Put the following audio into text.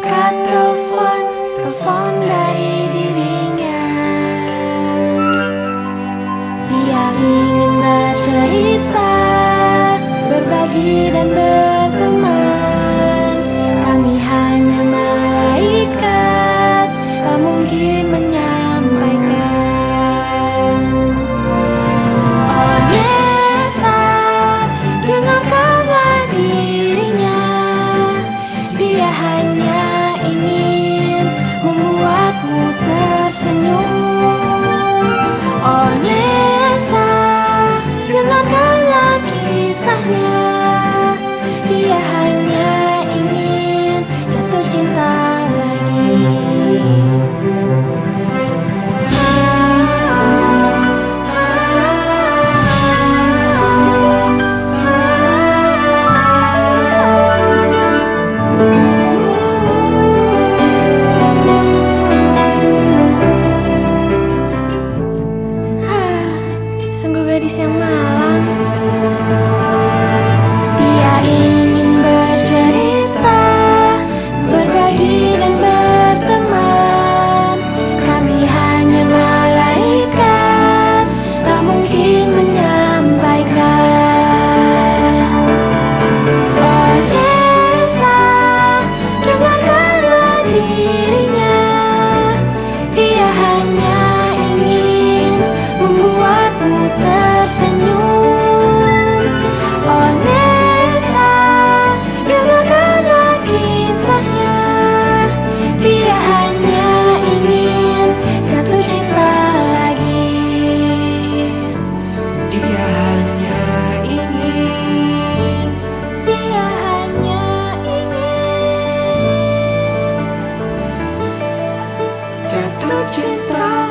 Angkat telepon, telepon dari dirinya. Dia ingin bercerita, berbagi dan berteman. Kami hanya malaikat, tak mungkin menyampaikan. Oh Nesa, dengarkanlah dirinya. Dia hanya ingin membuatmu tersenyum. Oh Nesa, dengarkanlah kisahnya. Dia hanya ingin jatuh cinta lagi. Sungguh gadis yang malang. Dia ingin bercerita, berbagi dan berteman. Kami hanya malaikat, tak mungkin menyampaikan. Oh Nesa, dengarkanlah dirinya. Dia hanya ingin membuatmu tersenyum. Oh Nesa, dengarkanlah kisahnya. Dia hanya ingin jatuh cinta lagi. Dia hanya ingin jatuh cinta